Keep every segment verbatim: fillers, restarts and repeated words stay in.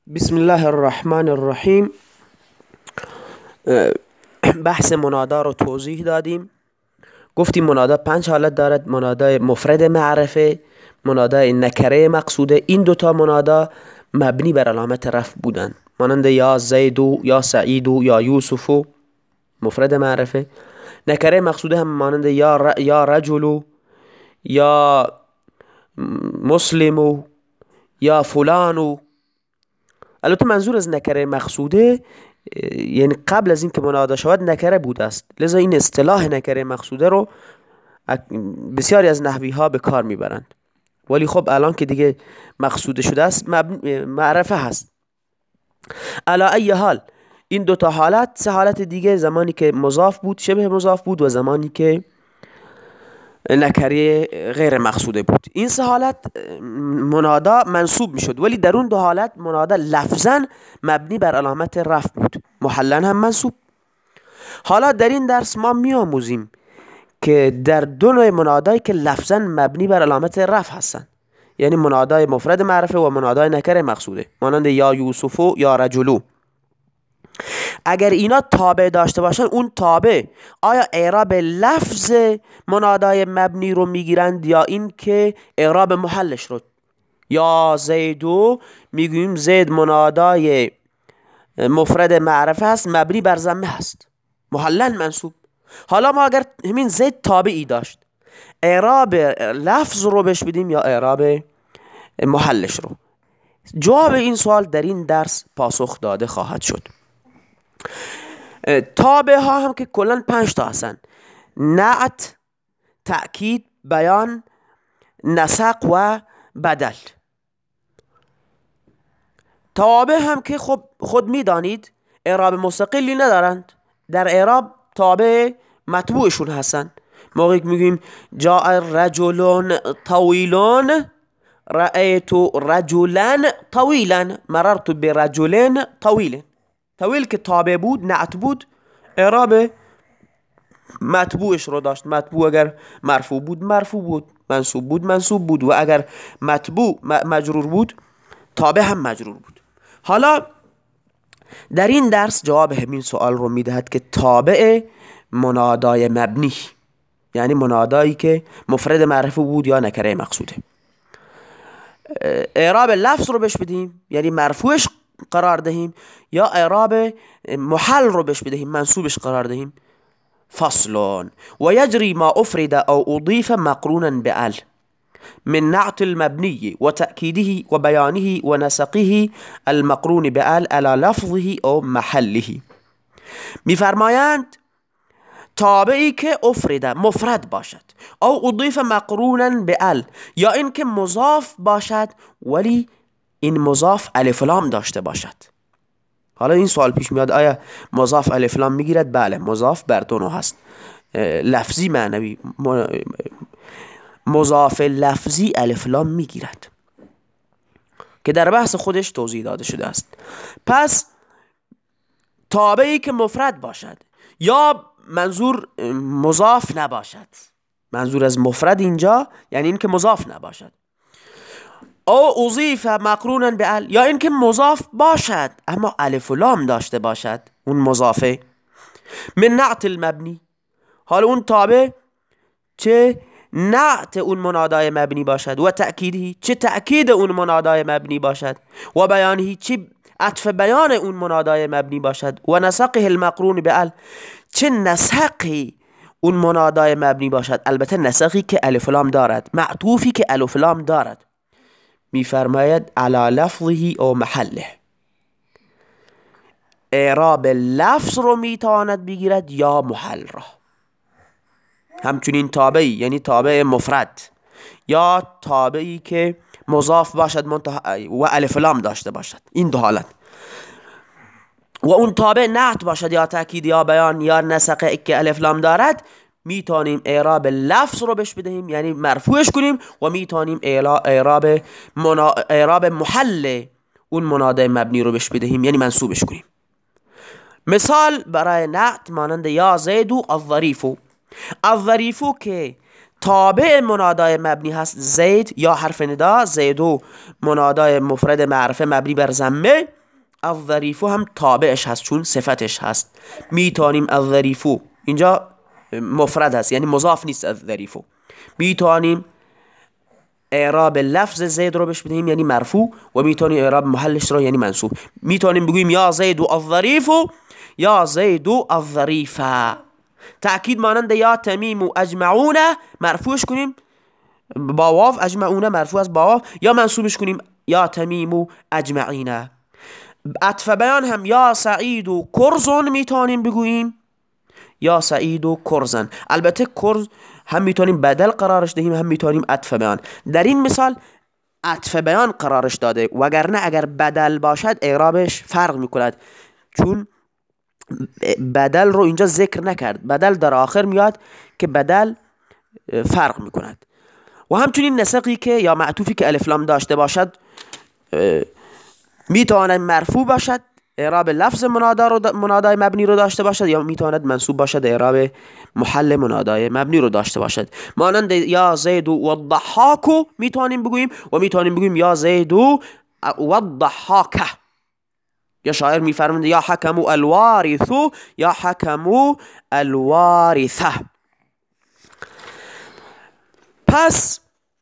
بسم الله الرحمن الرحیم. بحث منادا رو توضیح دادیم. گفتیم منادا پنج حالت دارد: منادای مفرد معرفه، منادای نکره مقصوده. این دوتا منادا مبنی بر علامت رفع بودن، مانند یا زیدو یا سعیدو یا یوسفو، مفرد معرفه. نکره مقصوده هم مانند یا, ر... یا رجلو یا مسلمو یا فلانو. البته منظور از نکره مقصوده یعنی قبل از اینکه منادا شود نکره بوده است، لذا این اصطلاح نکره مقصوده رو بسیاری از نحوی ها به کار میبرند، ولی خب الان که دیگه مقصوده شده است معرفه هست. علی ای حال این دوتا حالت، سه حالت دیگه: زمانی که مضاف بود، شبه مضاف بود، و زمانی که نکره غیر مقصوده بود. این سه حالت منادا منصوب میشد، ولی در اون دو حالت منادا لفظا مبنی بر علامت رفع بود، محلن هم منصوب. حالا در این درس ما میآموزیم که در دو نوع منادایی که لفظا مبنی بر علامت رفع هستند، یعنی منادای مفرد معرفه و منادای نکره مقصوده، مانند یا یوسفو یا رجلو، اگر اینا تابع داشته باشن، اون تابع آیا اعراب لفظ منادای مبنی رو میگیرند یا این که اعراب محلش رو؟ یا زیدو میگوییم زید منادای مفرد معرفه هست، مبنی بر ضمه هست، محلن منصوب. حالا ما اگر همین زید تابعی داشت، اعراب لفظ رو بهش بدیم یا اعراب محلش رو؟ جواب این سوال در این درس پاسخ داده خواهد شد. تابع ها هم که کلن پنج تا هستن: نعت، تأکید، بیان، نسق و بدل. تابع هم که خب خود میدانید اعراب مستقلی ندارند، در اعراب تابع متبوعشون هستن. موقعی که میگیم جاء رجل طویل، رأیت رجلا طویلا، مررت برجل طویل. طویل که تابع بود، نعت بود، اعراب متبوعش رو داشت. متبوع اگر مرفوع بود مرفوع بود، منصوب بود منصوب بود، و اگر متبوع مجرور بود تابع هم مجرور بود. حالا در این درس جواب همین سوال رو میدهد که تابع منادای مبنی، یعنی منادایی که مفرد معرفه بود یا نکره مقصوده، اعراب لفظ رو بهش بدیم، یعنی مرفوعش قرار دهیم، یا اعراب محل رو بهش بدهیم، منصوبش قرار دهیم. فصل: و یجری ما افرد او اضیف مقرونا بال من نعت المبنی و تأکیده و بیانه و نسقه المقرون بال على لفظه او محله. میفرمایند تابعی که افرد مفرد باشد، او اضیف مقرونا بال، یا این که مضاف باشد ولی این مضاف الف لام داشته باشد. حالا این سوال پیش میاد: آیا مضاف الف لام میگیرد؟ بله، مضاف بر دو نوع هست: لفظی معنوی. مضاف لفظی الف لام میگیرد که در بحث خودش توضیح داده شده است. پس تابعی که مفرد باشد یا منظور مضاف نباشد، منظور از مفرد اینجا یعنی این که مضاف نباشد، او اضیف مقرونا بال، یا این که مضاف باشد اما الف و لام داشته باشد اون مضافه، من نعت المبنی. حالا اون تابع چه نعت اون منادای مبنی باشد، و تأکیدی چه تأکید اون منادای مبنی باشد، و بیانه چه عطف بیان اون منادای مبنی باشد، و نسقه المقرون بال چه نسقی اون منادای مبنی باشد، البته نسقی که الف لام دارد، معطوفی که الف لام دارد. میفرماید علی لفظه او محله، اعراب لفظ رو میتواند بگیرد یا محل را. همچنین تابعی، یعنی تابع مفرد یا تابعی که مضاف باشد و الف لام داشته باشد، این دو حالت. و اون تابع نعت باشد یا تأکید یا بیان یا نسقه که الف لام دارد، میتونیم اعراب لفظ رو بهش بدهیم، یعنی مرفوعش کنیم، و میتونیم اعراب منا... اعراب محل اون منادای مبنی رو بهش بدهیم، یعنی منصوبش کنیم. مثال برای نعت مانند یا زیدو الظریفو. الظریفو که تابع منادای مبنی هست، زید یا حرف ندا، زیدو منادای مفرد معرفه مبنی بر ضمه، الظریفو هم تابعش هست چون صفتش هست. میتونیم الظریفو، اینجا مفرد هست یعنی مضاف نیست. الظریفو میتونیم اعراب لفظ زید رو بهش بدهیم یعنی مرفوع، و میتونیم اعراب محلش رو یعنی منصوب. میتونیم بگوییم یا زید الظریفو یا زید الظریفه. تأکید مانند یا تمیم اجمعون مرفوعش کنیم با واو، اجمعون مرفوع از با واو، یا منصوبش کنیم یا تمیم اجمعین. عطف بیان هم یا سعید و کرزون میتونیم بگوییم یا سعید و کرزن. البته کرز هم میتونیم بدل قرارش دهیم هم میتونیم عطف بیان. در این مثال عطف بیان قرارش داده، وگرنه اگر بدل باشد اعرابش فرق میکند، چون بدل رو اینجا ذکر نکرد. بدل در آخر میاد که بدل فرق میکند. و همچنین نسقی که یا معطوفی که الف لام داشته باشد میتواند مرفوع باشد، اعراب لفظ منادا رو منادای مبنی رو داشته باشد، یا میتواند منصوب باشد، اعراب محل منادای مبنی رو داشته باشد. مانند یا زید و الضحاک میتونیم بگوییم، و میتونیم بگوییم یا زید و الضحاک. یا شاعر میفرماید یا حکم الوارث یا حکم الوارثه. پس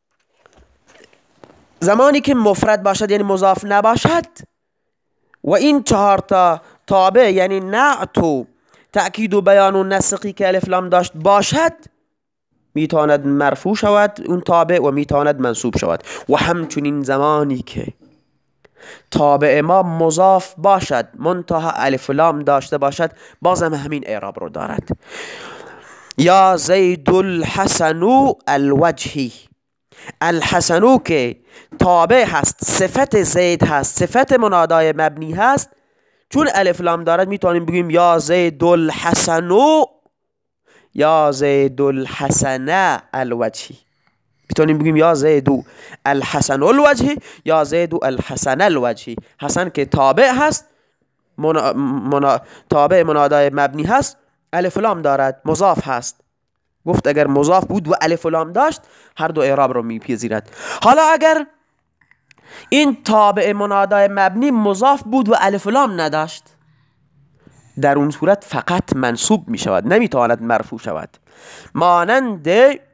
زمانی که مفرد باشد یعنی مضاف نباشد و این چهار تا تابع یعنی نعت و تأکید و بیان و نسقی که الف لام داشت باشد، میتواند مرفوع شود اون تابع و میتواند منصوب شود. و همچنین زمانی که تابع ما مضاف باشد منتها الف لام داشته باشد بازم همین اعراب رو دارد. یا زید الحسن الوجهی. الحسنو که تابع هست، صفت زید هست، صفت منادای مبنی هست، چون الف لام دارد میتونیم بگیم یا زید الحسنو یا زید الحسن الوجهی. میتونیم بگیم یا زید الحسن الوجهی یا زید الحسن الوجهی. حسن که تابع هست، منا... منا... تابع منادای مبنی هست، الف لام دارد، مضاف هست. گفت اگر مضاف بود و الف لام داشت هر دو اعراب رو میپذیرد. حالا اگر این تابع منادای مبنی مضاف بود و الف لام نداشت، در اون صورت فقط منصوب می شود، نمیتواند مرفوع شود. مانند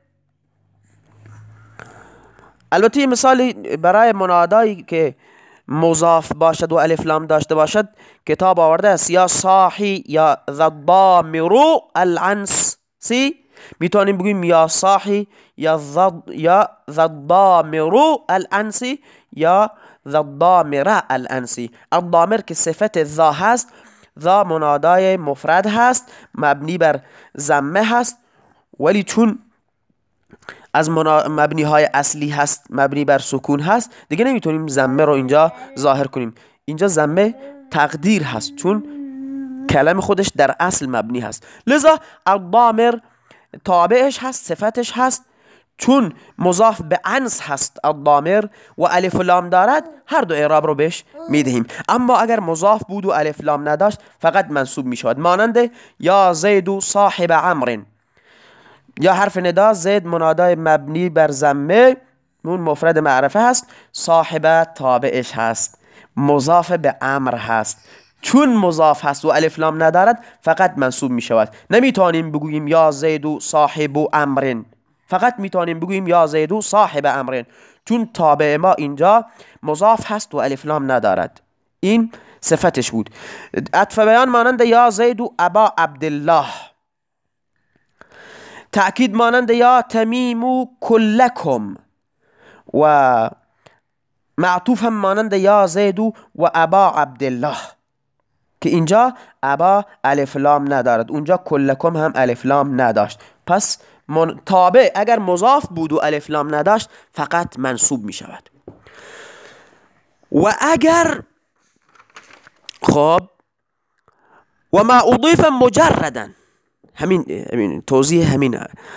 البته مثالی برای منادایی که مضاف باشد و الف لام داشته باشد کتاب آورده است، یا صاحی یا ضامر العنسی. میتونیم بگیم یا صاحی یا یا ضامر العنسی یا ضامر العنسی. الضامر که صفت ذا هست، ذا منادای مفرد هست، مبنی بر ضمه هست، ولی چون از مبنی های اصلی هست مبنی بر سکون هست دیگه نمیتونیم ضمه رو اینجا ظاهر کنیم. اینجا ضمه تقدیر هست چون کلم خودش در اصل مبنی هست، لذا الضامر تابعش هست، صفتش هست، چون مضاف به انس هست الضامر و الف لام دارد هر دو اعراب رو بهش میدهیم. اما اگر مضاف بود و الف لام نداشت فقط منصوب میشود. مانند یا زید صاحب عمرو، یا حرف ندا زید منادای مبنی بر ضمه، اون مفرد معرفه هست، صاحب تابعش هست، مضاف به امر هست، چون مضاف هست و الف لام ندارد فقط منصوب می شود. نمیتونیم بگوییم یا زید صاحب امر، فقط میتونیم بگوییم یا زید صاحب امر، چون تابع ما اینجا مضاف هست و الف لام ندارد. این صفتش بود. عطف بیان مانند یا زید ابا عبدالله. تأکید مانند یا تمیم کلکم، و معطوف هم مانند یا زید و ابا عبدالله که اینجا ابا الف لام ندارد، اونجا کلکم هم الف لام نداشت. پس تابع اگر مضاف بود و الف لام نداشت فقط منصوب می شود. و اگر خب و ما اضیف مجردا، همین همین توضیح همین،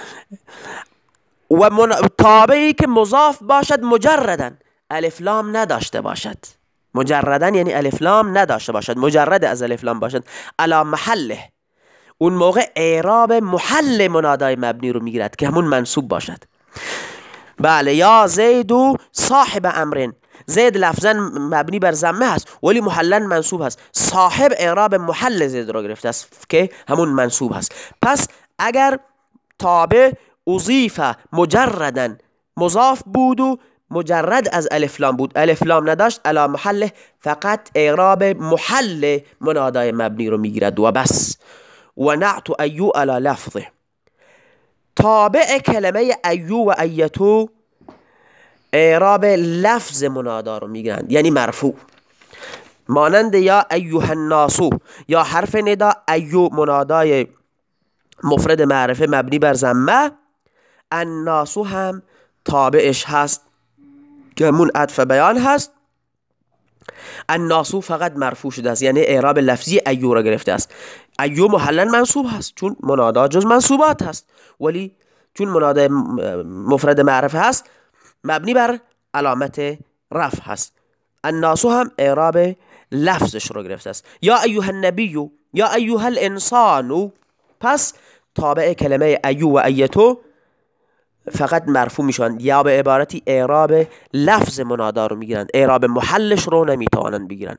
و تابعی که مضاف باشد مجردا الف لام نداشته باشد، مجردا یعنی الف لام نداشته باشد، مجرد از الف لام باشد، علی محله، اون موقع اعراب محل منادای مبنی رو میگیرد که همون منصوب باشد. بله، یا زید صاحب امرن، زید لفظا مبنی بر ضمه هست ولی محلا منصوب هست. صاحب اعراب محل زید را گرفته است که همون منصوب هست. پس اگر تابع اضیف مجردا مضاف بود و مجرد از الف لام بود، الف لام نداشت، علی محله فقط اعراب محل منادای مبنی رو میگیرد و بس. و نعت ایو علی لفظه. تابع کلمه ایو و ایتو اعراب لفظ منادا رو میگیرند، یعنی مرفوع، مانند یا ایوه الناسو یا حرف ندا. ایو منادای مفرد معرفه مبنی بر ضمه، الناسو هم تابعش هست که همون عطف بیان هست. الناسو فقط مرفوع شده است، یعنی اعراب لفظی ایو را گرفته است. ایو محلا منصوب هست چون منادا جز منصوبات هست، ولی چون منادا مفرد معرفه هست مبنی بر علامت رفع هست. الناسو هم اعراب لفظش رو گرفته است. یا ایوه النبی یا ایوه الانسان، پس تابع کلمه ایو و ایتو فقط مرفوع میشن یا به عبارتی اعراب لفظ منادا رو میگیرن، اعراب محلش رو نمیتوانن بگیرن.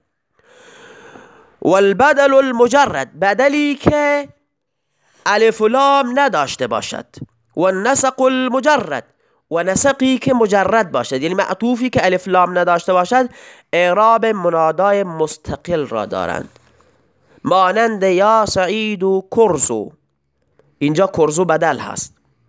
والبدل المجرد، بدلی که الف و لام نداشته باشد. و النسق المجرد، و نسقی که مجرد باشد، یعنی معطوفی که الف لام نداشته باشد اعراب منادای مستقل را دارند، مانند یا سعید و کرزو. اینجا کرزو بدل هست.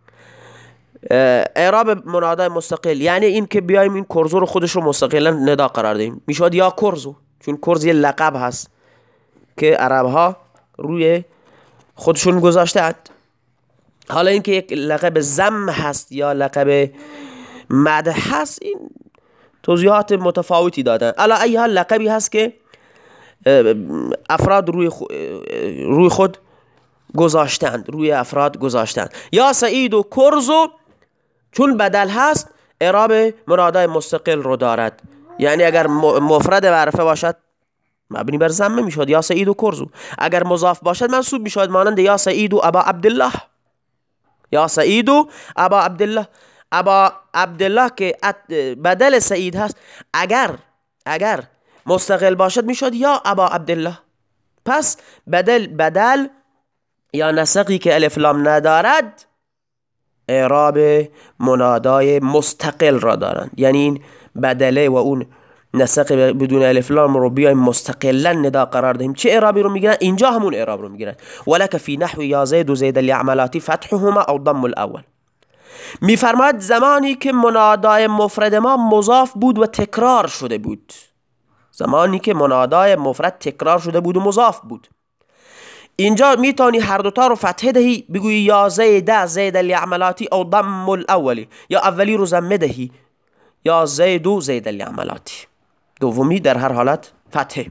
اعراب منادای مستقل یعنی این که بیایم این کرزو رو خودش رو مستقلا ندا قرار دهیم، میشود یا کرزو، چون کرز یه لقب هست که عرب ها روی خودشون گذاشتند. حالا این که یک لقب زم هست یا لقب مدح هست، این توضیحات متفاوتی دادن. علا ای حال لقبی هست که افراد روی روی خود گذاشتند، روی افراد گذاشتند. یا سعید و کرزو چون بدل هست اعراب منادای مستقل رو دارد، یعنی اگر مفرد معرفه باشد مبنی بر ضمه میشد یا سعید و کرزو، اگر مضاف باشد منصوب میشد، مانند یا سعید و ابا عبدالله. یا سعید و ابا عبدالله، ابا عبدالله که بدل سعید هست اگر اگر مستقل باشد میشد یا ابا عبدالله. پس بدل بدل یا نسقی که الف لام ندارد اعراب منادای مستقل را دارند، یعنی این بدله و اون نسق بدون الف لام رو بیایم مستقلا ندا قرار دهیم، چه اعرابی رو میگیرن؟ اینجا همون اعراب رو میگیرن. ولک فی نحو یا زید و زید الاعملاتی فتحهما او ضم الاول. میفرماید زمانی که منادای مفرد ما مضاف بود و تکرار شده بود، زمانی که منادای مفرد تکرار شده بود و مضاف بود، اینجا میتونی هر دوتا رو فتحه دهی، بگویی یا زید زید الاعملاتی او ضم الاولی، یا اولی رو ضمه دهی یا زید و زید الاعملاتی، دومی در هر حالت فتحه.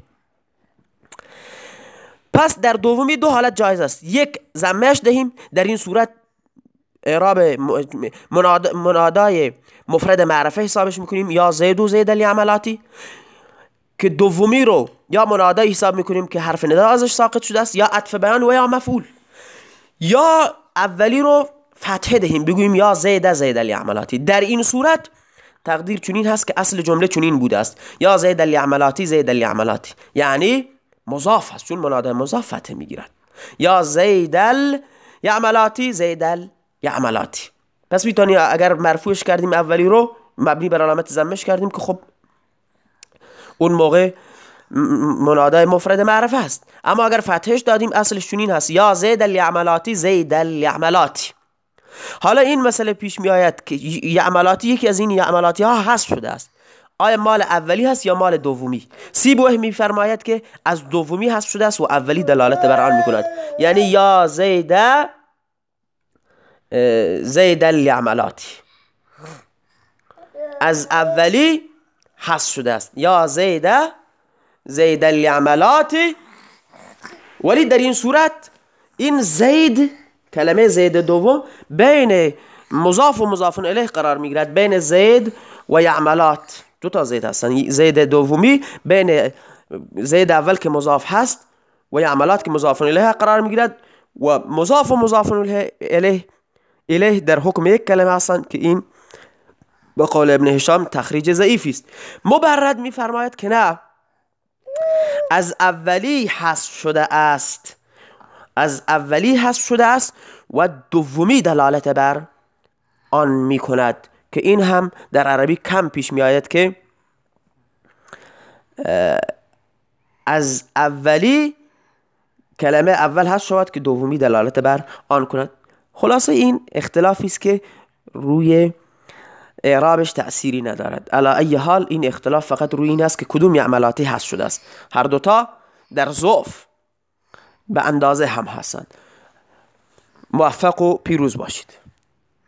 پس در دومی دو حالت جایز است، یک ضمهش دهیم، در این صورت اعراب مناد منادای مفرد معرفه حسابش میکنیم یا زید و زید الاعملاتی، که دومی رو یا منادای حساب میکنیم که حرف ندا ازش ساقط شده است، یا عطف بیان و یا مفعول، یا اولی رو فتحه دهیم بگوییم یا زید زید الاعملاتی. در این صورت تقدیر چنین هست که اصل جمله چنین بوده است، یا زید الاعملاتی زید الاعملاتی، یعنی مضاف است چون منادای مضاف فتحه میگیرد، یا زید الاعملاتی زید الاعملاتی. پس میتونی اگر مرفوعش کردیم اولی رو مبنی بر علامت ضمش کردیم که خب اون موقع منادای مفرد معرفه است، اما اگر فتحش دادیم اصلش چنین هست، یا زید الاعملاتی زید الاعملاتی. حالا این مسئله پیش می آید که یعملاتی یکی از این یعملاتی ها حذف شده است، آیا مال اولی هست یا مال دومی؟ سیبویه می فرماید که از دومی حذف شده است و اولی دلالت بر آن می کند، یعنی یا زید زید الاعملاتی از اولی حذف شده است، یا زید زید الاعملاتی. ولی در این صورت این زید، کلمه زید دوم بین مضاف و مضاف الیه قرار میگیرد، بین زید و یعملات دو تا زید هستن، زید دومی بین زید اول که مضاف هست و یعملات که مضاف الیه قرار میگیرد، و مضاف و مضاف الیه الیه در حکم یک کلمه هستند که این با قول ابن هشام تخریج ضعیفی است. مبرد میفرماید که نه، از اولی حذف شده است، از اولی حذف شده است و دومی دلالت بر آن میکند، که این هم در عربی کم پیش می آید که از اولی کلمه اول هست شود که دومی دلالت بر آن کند. خلاصه این اختلافی است که روی اعرابش تأثیری ندارد. علی ای حال این اختلاف فقط روی این است که کدوم عملاتی هست شده است. هر دوتا در ضعف به اندازه هم هستند. موفق و پیروز باشید.